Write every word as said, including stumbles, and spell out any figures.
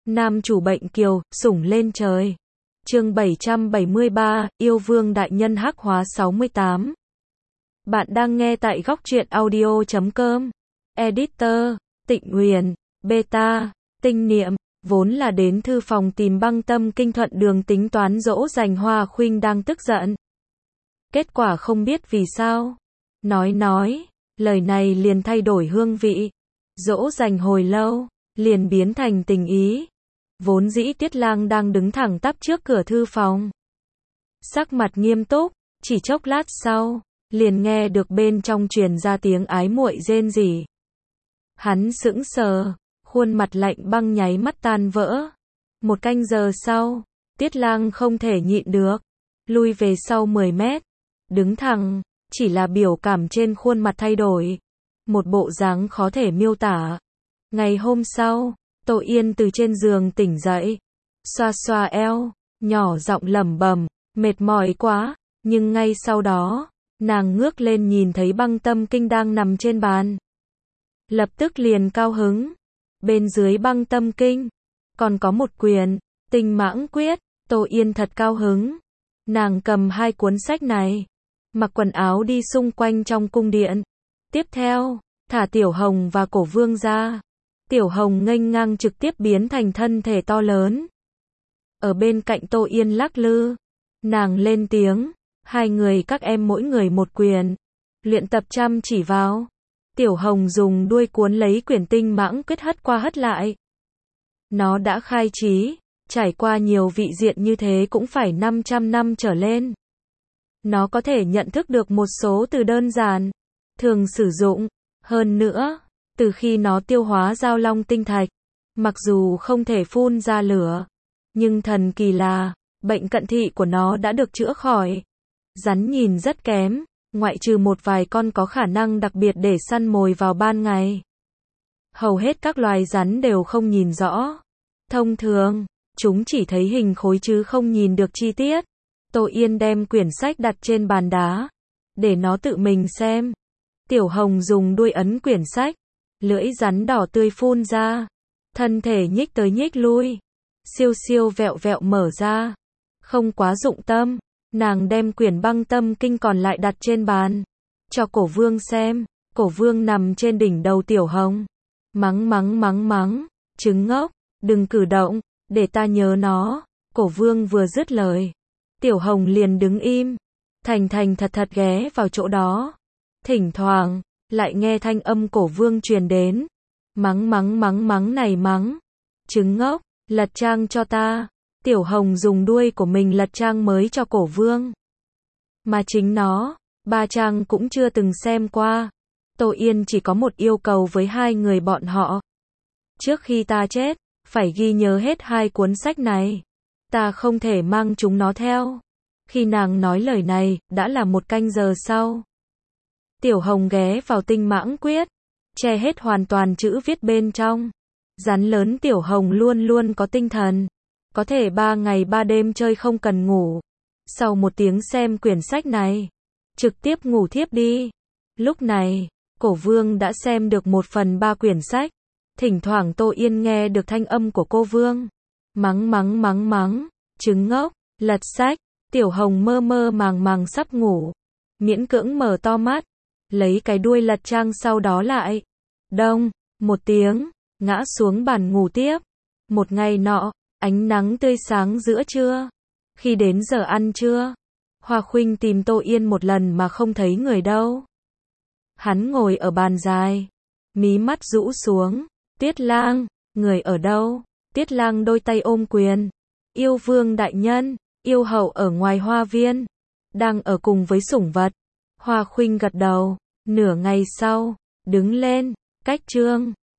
Nam chủ bệnh kiều, sủng lên trời. Chương bảy trăm bảy mươi ba, yêu vương đại nhân hắc hóa sáu mươi tám. Bạn đang nghe tại góc truyện audio chấm com. Editor, Tịnh Huyền, Beta, Tinh Niệm, vốn là đến thư phòng tìm Băng Tâm Kinh thuận đường tính toán dỗ dành Hoa Khuynh đang tức giận. Kết quả không biết vì sao. Nói nói, lời này liền thay đổi hương vị. Dỗ dành hồi lâu, liền biến thành tình ý. Vốn dĩ Tiết Lang đang đứng thẳng tắp trước cửa thư phòng. Sắc mặt nghiêm túc, chỉ chốc lát sau, liền nghe được bên trong truyền ra tiếng ái muội rên rỉ. Hắn sững sờ, khuôn mặt lạnh băng nháy mắt tan vỡ. Một canh giờ sau, Tiết Lang không thể nhịn được, lui về sau mười mét, đứng thẳng, chỉ là biểu cảm trên khuôn mặt thay đổi, một bộ dáng khó thể miêu tả. Ngày hôm sau, Tô Yên từ trên giường tỉnh dậy, xoa xoa eo, nhỏ giọng lẩm bẩm, mệt mỏi quá, nhưng ngay sau đó, nàng ngước lên nhìn thấy Băng Tâm Kinh đang nằm trên bàn. Lập tức liền cao hứng. Bên dưới Băng Tâm Kinh, còn có một quyển, Tinh Mãng Quyết. Tô Yên thật cao hứng. Nàng cầm hai cuốn sách này, mặc quần áo đi xung quanh trong cung điện. Tiếp theo, thả Tiểu Hồng và Cổ Vương ra. Tiểu Hồng nghênh ngang trực tiếp biến thành thân thể to lớn. Ở bên cạnh Tô Yên lắc lư, nàng lên tiếng, hai người các em mỗi người một quyển, luyện tập chăm chỉ vào. Tiểu Hồng dùng đuôi cuốn lấy quyển Tinh Mãng Quyết hất qua hất lại. Nó đã khai trí, trải qua nhiều vị diện như thế cũng phải năm trăm năm trở lên. Nó có thể nhận thức được một số từ đơn giản, thường sử dụng. Hơn nữa, từ khi nó tiêu hóa Giao Long tinh thạch, mặc dù không thể phun ra lửa, nhưng thần kỳ là, bệnh cận thị của nó đã được chữa khỏi. Rắn nhìn rất kém, ngoại trừ một vài con có khả năng đặc biệt để săn mồi vào ban ngày. Hầu hết các loài rắn đều không nhìn rõ. Thông thường, chúng chỉ thấy hình khối chứ không nhìn được chi tiết. Tô Yên đem quyển sách đặt trên bàn đá, để nó tự mình xem. Tiểu Hồng dùng đuôi ấn quyển sách, lưỡi rắn đỏ tươi phun ra, thân thể nhích tới nhích lui, siêu siêu vẹo vẹo mở ra. Không quá dụng tâm, nàng đem quyển Băng Tâm Kinh còn lại đặt trên bàn, cho Cổ Vương xem. Cổ Vương nằm trên đỉnh đầu Tiểu Hồng, mắng mắng mắng mắng, trứng ngốc, đừng cử động, để ta nhớ nó. Cổ Vương vừa dứt lời, Tiểu Hồng liền đứng im, thành thành thật thật ghé vào chỗ đó. Thỉnh thoảng, lại nghe thanh âm Cổ Vương truyền đến, mắng mắng mắng mắng này mắng, trứng ngốc, lật trang cho ta. Tiểu Hồng dùng đuôi của mình lật trang mới cho Cổ Vương. Mà chính nó, ba trang cũng chưa từng xem qua. Tô Yên chỉ có một yêu cầu với hai người bọn họ. Trước khi ta chết, phải ghi nhớ hết hai cuốn sách này. Ta không thể mang chúng nó theo. Khi nàng nói lời này, đã là một canh giờ sau. Tiểu Hồng ghé vào Tinh Mãng Quyết, che hết hoàn toàn chữ viết bên trong. Rắn lớn Tiểu Hồng luôn luôn có tinh thần, có thể ba ngày ba đêm chơi không cần ngủ. Sau một tiếng xem quyển sách này, trực tiếp ngủ thiếp đi. Lúc này, Cổ Vương đã xem được một phần ba quyển sách. Thỉnh thoảng Tô Yên nghe được thanh âm của cô Vương, mắng mắng mắng mắng, trứng ngốc, lật sách. Tiểu Hồng mơ mơ màng màng sắp ngủ, miễn cưỡng mở to mắt, lấy cái đuôi lật trang sau đó lại. Đông, một tiếng, ngã xuống bàn ngủ tiếp. Một ngày nọ, ánh nắng tươi sáng giữa trưa. Khi đến giờ ăn trưa, Hoa Khuynh tìm Tô Yên một lần mà không thấy người đâu. Hắn ngồi ở bàn dài, mí mắt rũ xuống. Tiết Lang, người ở đâu? Tiết Lang đôi tay ôm quyền. Yêu vương đại nhân, yêu hậu ở ngoài hoa viên, đang ở cùng với sủng vật. Hoa Khuynh gật đầu. Nửa ngày sau, đứng lên, cách trương,